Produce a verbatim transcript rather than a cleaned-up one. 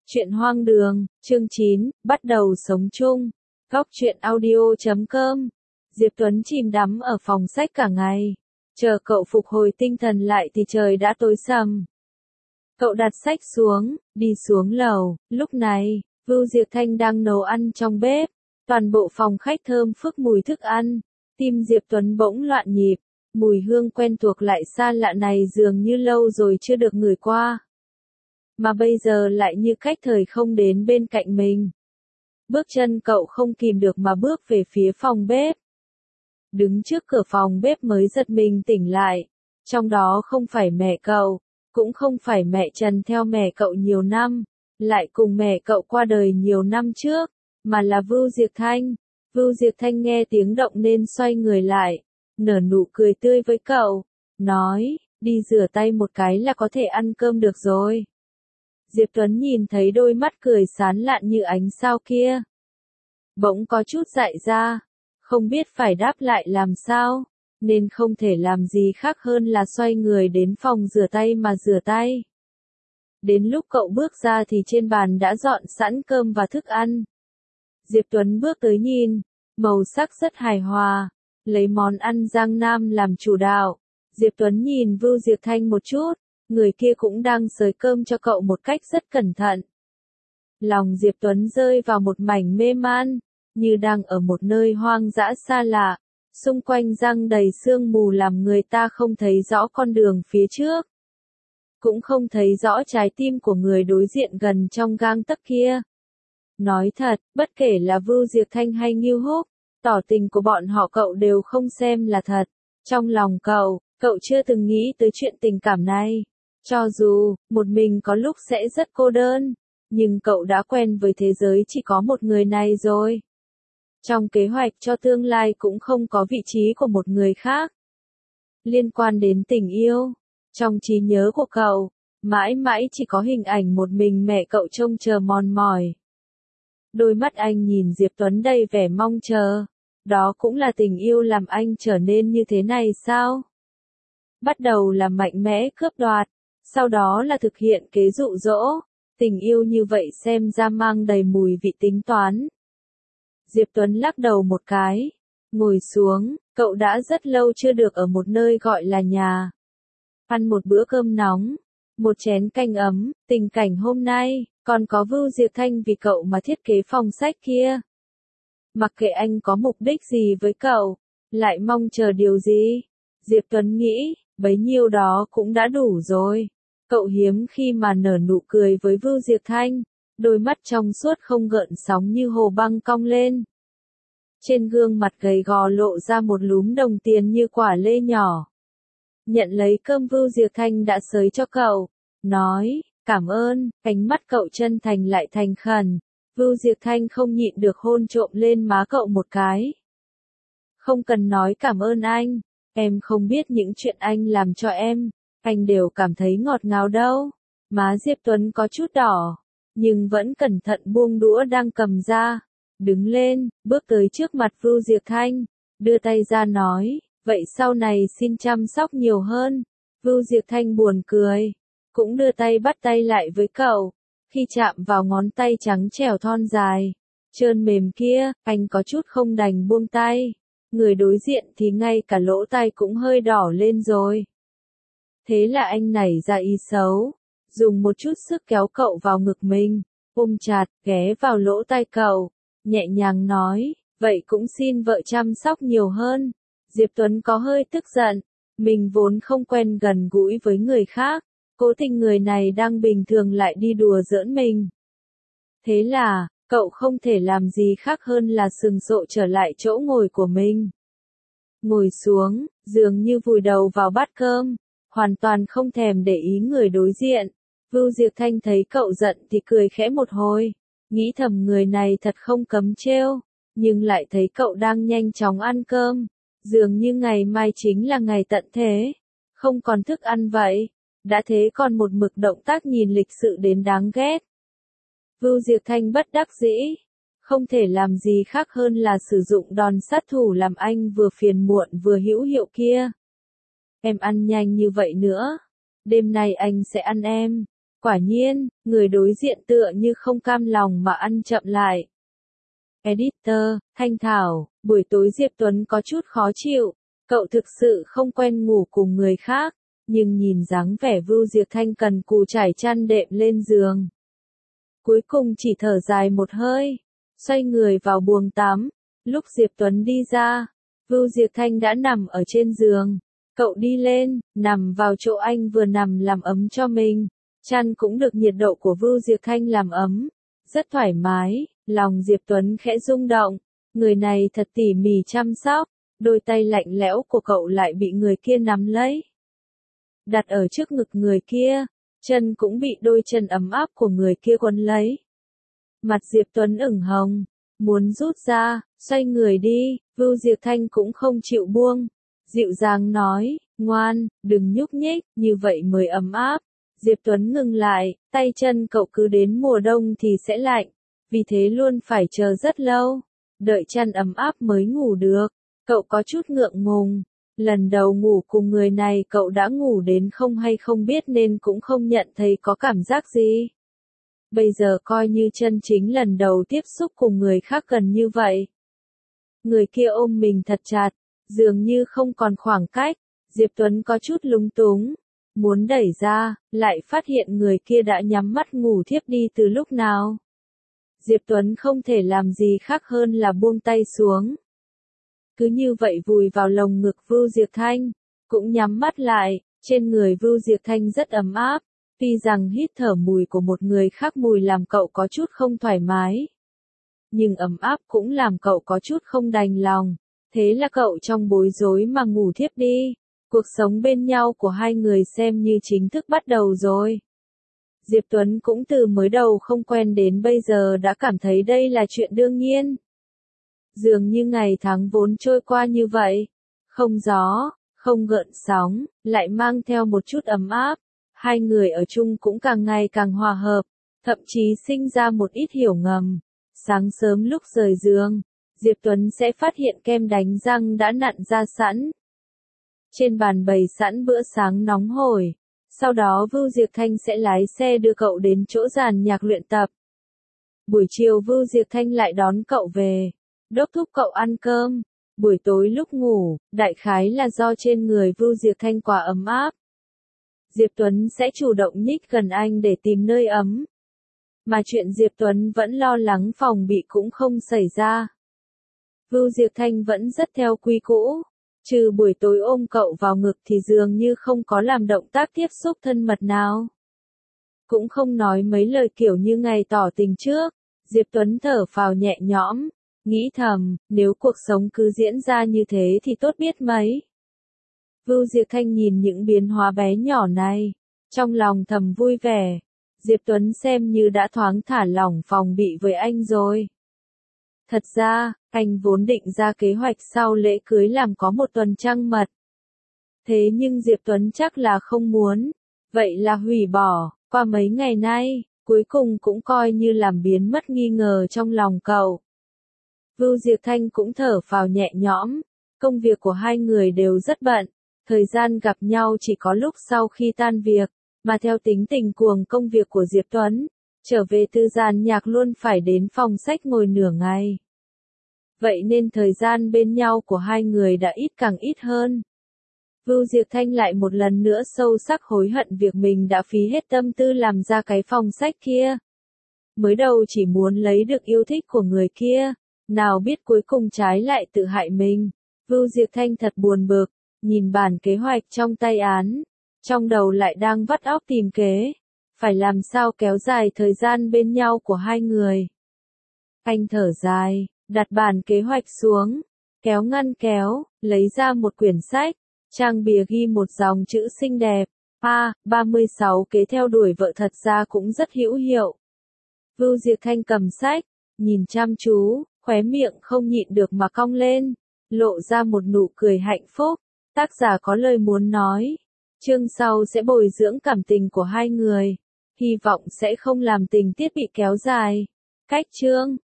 Chuyện hoang đường, chương chín, bắt đầu sống chung. Góc truyện audio chấm com. Diệp Tuấn chìm đắm ở phòng sách cả ngày. Chờ cậu phục hồi tinh thần lại thì trời đã tối sầm. Cậu đặt sách xuống, đi xuống lầu. Lúc này, Vưu Diệp Thanh đang nấu ăn trong bếp. Toàn bộ phòng khách thơm phức mùi thức ăn. Tim Diệp Tuấn bỗng loạn nhịp. Mùi hương quen thuộc lại xa lạ này dường như lâu rồi chưa được ngửi qua. Mà bây giờ lại như cách thời không đến bên cạnh mình. Bước chân cậu không kìm được mà bước về phía phòng bếp. Đứng trước cửa phòng bếp mới giật mình tỉnh lại. Trong đó không phải mẹ cậu, cũng không phải mẹ Trần theo mẹ cậu nhiều năm, lại cùng mẹ cậu qua đời nhiều năm trước, mà là Vưu Diệp Thanh. Vưu Diệp Thanh nghe tiếng động nên xoay người lại, nở nụ cười tươi với cậu, nói, đi rửa tay một cái là có thể ăn cơm được rồi. Diệp Tuấn nhìn thấy đôi mắt cười sán lạn như ánh sao kia. Bỗng có chút dại ra, không biết phải đáp lại làm sao, nên không thể làm gì khác hơn là xoay người đến phòng rửa tay mà rửa tay. Đến lúc cậu bước ra thì trên bàn đã dọn sẵn cơm và thức ăn. Diệp Tuấn bước tới nhìn, màu sắc rất hài hòa, lấy món ăn Giang Nam làm chủ đạo. Diệp Tuấn nhìn Vưu Diệp Thanh một chút. Người kia cũng đang xới cơm cho cậu một cách rất cẩn thận. Lòng Diệp Tuấn rơi vào một mảnh mê man, như đang ở một nơi hoang dã xa lạ, xung quanh giăng đầy sương mù làm người ta không thấy rõ con đường phía trước. Cũng không thấy rõ trái tim của người đối diện gần trong gang tấc kia. Nói thật, bất kể là Vưu Diệp Thanh hay Ngưu Húc, tỏ tình của bọn họ cậu đều không xem là thật. Trong lòng cậu, cậu chưa từng nghĩ tới chuyện tình cảm này. Cho dù, một mình có lúc sẽ rất cô đơn, nhưng cậu đã quen với thế giới chỉ có một người này rồi. Trong kế hoạch cho tương lai cũng không có vị trí của một người khác. Liên quan đến tình yêu, trong trí nhớ của cậu, mãi mãi chỉ có hình ảnh một mình mẹ cậu trông chờ mòn mỏi. Đôi mắt anh nhìn Diệp Tuấn đầy vẻ mong chờ, đó cũng là tình yêu làm anh trở nên như thế này sao? Bắt đầu là mạnh mẽ cướp đoạt. Sau đó là thực hiện kế dụ dỗ, tình yêu như vậy xem ra mang đầy mùi vị tính toán. Diệp Tuấn lắc đầu một cái, ngồi xuống, cậu đã rất lâu chưa được ở một nơi gọi là nhà. Ăn một bữa cơm nóng, một chén canh ấm, tình cảnh hôm nay, còn có Vưu Diệp Thanh vì cậu mà thiết kế phòng sách kia. Mặc kệ anh có mục đích gì với cậu, lại mong chờ điều gì, Diệp Tuấn nghĩ, bấy nhiêu đó cũng đã đủ rồi. Cậu hiếm khi mà nở nụ cười với Vưu Diệp Thanh, đôi mắt trong suốt không gợn sóng như hồ băng cong lên. Trên gương mặt gầy gò lộ ra một lúm đồng tiền như quả lê nhỏ. Nhận lấy cơm Vưu Diệp Thanh đã xới cho cậu, nói, cảm ơn, ánh mắt cậu chân thành lại thành khẩn. Vưu Diệp Thanh không nhịn được hôn trộm lên má cậu một cái. Không cần nói cảm ơn anh, em không biết những chuyện anh làm cho em. Anh đều cảm thấy ngọt ngào đâu. Má Diệp Tuấn có chút đỏ, nhưng vẫn cẩn thận buông đũa đang cầm ra. Đứng lên, bước tới trước mặt Vưu Diệp Thanh, đưa tay ra nói, vậy sau này xin chăm sóc nhiều hơn. Vưu Diệp Thanh buồn cười, cũng đưa tay bắt tay lại với cậu. Khi chạm vào ngón tay trắng trẻo thon dài, trơn mềm kia, anh có chút không đành buông tay. Người đối diện thì ngay cả lỗ tai cũng hơi đỏ lên rồi. Thế là anh nảy ra ý xấu, dùng một chút sức kéo cậu vào ngực mình, ôm chặt, ghé vào lỗ tai cậu, nhẹ nhàng nói, vậy cũng xin vợ chăm sóc nhiều hơn. Diệp Tuấn có hơi tức giận, mình vốn không quen gần gũi với người khác, cố tình người này đang bình thường lại đi đùa giỡn mình. Thế là, cậu không thể làm gì khác hơn là sừng sộ trở lại chỗ ngồi của mình. Ngồi xuống, dường như vùi đầu vào bát cơm. Hoàn toàn không thèm để ý người đối diện. Vưu Diệp Thanh thấy cậu giận thì cười khẽ một hồi, nghĩ thầm người này thật không cấm trêu, nhưng lại thấy cậu đang nhanh chóng ăn cơm, dường như ngày mai chính là ngày tận thế, không còn thức ăn vậy, đã thế còn một mực động tác nhìn lịch sự đến đáng ghét. Vưu Diệp Thanh bất đắc dĩ, không thể làm gì khác hơn là sử dụng đòn sát thủ làm anh vừa phiền muộn vừa hữu hiệu kia. Em ăn nhanh như vậy nữa, đêm nay anh sẽ ăn em. Quả nhiên, người đối diện tựa như không cam lòng mà ăn chậm lại. Editor, Thanh Thảo, buổi tối Diệp Tuấn có chút khó chịu, cậu thực sự không quen ngủ cùng người khác, nhưng nhìn dáng vẻ Vưu Diệp Thanh cần cù trải chăn đệm lên giường. Cuối cùng chỉ thở dài một hơi, xoay người vào buồng tắm, lúc Diệp Tuấn đi ra, Vưu Diệp Thanh đã nằm ở trên giường, cậu đi lên, nằm vào chỗ anh vừa nằm làm ấm cho mình, chăn cũng được nhiệt độ của Vưu Diệp Thanh làm ấm, rất thoải mái, lòng Diệp Tuấn khẽ rung động, người này thật tỉ mỉ chăm sóc, đôi tay lạnh lẽo của cậu lại bị người kia nắm lấy. Đặt ở trước ngực người kia, chân cũng bị đôi chân ấm áp của người kia quấn lấy. Mặt Diệp Tuấn ửng hồng, muốn rút ra, xoay người đi, Vưu Diệp Thanh cũng không chịu buông, dịu dàng nói, ngoan, đừng nhúc nhích, như vậy mới ấm áp. Diệp Tuấn ngừng lại, tay chân cậu cứ đến mùa đông thì sẽ lạnh, vì thế luôn phải chờ rất lâu, đợi chăn ấm áp mới ngủ được. Cậu có chút ngượng ngùng, lần đầu ngủ cùng người này cậu đã ngủ đến không hay không biết nên cũng không nhận thấy có cảm giác gì. Bây giờ coi như chân chính lần đầu tiếp xúc cùng người khác gần như vậy. Người kia ôm mình thật chặt, dường như không còn khoảng cách, Diệp Tuấn có chút lúng túng, muốn đẩy ra, lại phát hiện người kia đã nhắm mắt ngủ thiếp đi từ lúc nào. Diệp Tuấn không thể làm gì khác hơn là buông tay xuống. Cứ như vậy vùi vào lồng ngực Vưu Diệp Thanh, cũng nhắm mắt lại, trên người Vưu Diệp Thanh rất ấm áp, tuy rằng hít thở mùi của một người khác mùi làm cậu có chút không thoải mái. Nhưng ấm áp cũng làm cậu có chút không đành lòng, thế là cậu trong bối rối mà ngủ thiếp đi, cuộc sống bên nhau của hai người xem như chính thức bắt đầu rồi. Diệp Tuấn cũng từ mới đầu không quen đến bây giờ đã cảm thấy đây là chuyện đương nhiên. Dường như ngày tháng vốn trôi qua như vậy, không gió, không gợn sóng, lại mang theo một chút ấm áp, hai người ở chung cũng càng ngày càng hòa hợp, thậm chí sinh ra một ít hiểu ngầm. Sáng sớm lúc rời giường, Diệp Tuấn sẽ phát hiện kem đánh răng đã nặn ra sẵn. Trên bàn bày sẵn bữa sáng nóng hổi, sau đó Vưu Diệp Thanh sẽ lái xe đưa cậu đến chỗ giàn nhạc luyện tập. Buổi chiều Vưu Diệp Thanh lại đón cậu về, đốc thúc cậu ăn cơm. Buổi tối lúc ngủ, đại khái là do trên người Vưu Diệp Thanh quá ấm áp. Diệp Tuấn sẽ chủ động nhích gần anh để tìm nơi ấm. Mà chuyện Diệp Tuấn vẫn lo lắng phòng bị cũng không xảy ra. Vưu Diệp Thanh vẫn rất theo quy cũ, trừ buổi tối ôm cậu vào ngực thì dường như không có làm động tác tiếp xúc thân mật nào. Cũng không nói mấy lời kiểu như ngày tỏ tình trước, Diệp Tuấn thở phào nhẹ nhõm, nghĩ thầm, nếu cuộc sống cứ diễn ra như thế thì tốt biết mấy. Vưu Diệp Thanh nhìn những biến hóa bé nhỏ này, trong lòng thầm vui vẻ. Diệp Tuấn xem như đã thoáng thả lỏng phòng bị với anh rồi. Thật ra, anh vốn định ra kế hoạch sau lễ cưới làm có một tuần trăng mật. Thế nhưng Diệp Tuấn chắc là không muốn, vậy là hủy bỏ, qua mấy ngày nay, cuối cùng cũng coi như làm biến mất nghi ngờ trong lòng cậu. Vưu Diệp Thanh cũng thở phào nhẹ nhõm, công việc của hai người đều rất bận, thời gian gặp nhau chỉ có lúc sau khi tan việc. Mà theo tính tình cuồng công việc của Diệp Tuấn, trở về từ giàn nhạc luôn phải đến phòng sách ngồi nửa ngày. Vậy nên thời gian bên nhau của hai người đã ít càng ít hơn. Vưu Diệp Thanh lại một lần nữa sâu sắc hối hận việc mình đã phí hết tâm tư làm ra cái phòng sách kia. Mới đầu chỉ muốn lấy được yêu thích của người kia, nào biết cuối cùng trái lại tự hại mình. Vưu Diệp Thanh thật buồn bực, nhìn bản kế hoạch trong tay án. Trong đầu lại đang vắt óc tìm kế, phải làm sao kéo dài thời gian bên nhau của hai người. Anh thở dài, đặt bản kế hoạch xuống, kéo ngăn kéo, lấy ra một quyển sách, trang bìa ghi một dòng chữ xinh đẹp, A, ba mươi sáu kế theo đuổi vợ thật ra cũng rất hữu hiệu. Vưu Diệp Thanh cầm sách, nhìn chăm chú, khóe miệng không nhịn được mà cong lên, lộ ra một nụ cười hạnh phúc, tác giả có lời muốn nói. Chương sau sẽ bồi dưỡng cảm tình của hai người, hy vọng sẽ không làm tình tiết bị kéo dài. Cách chương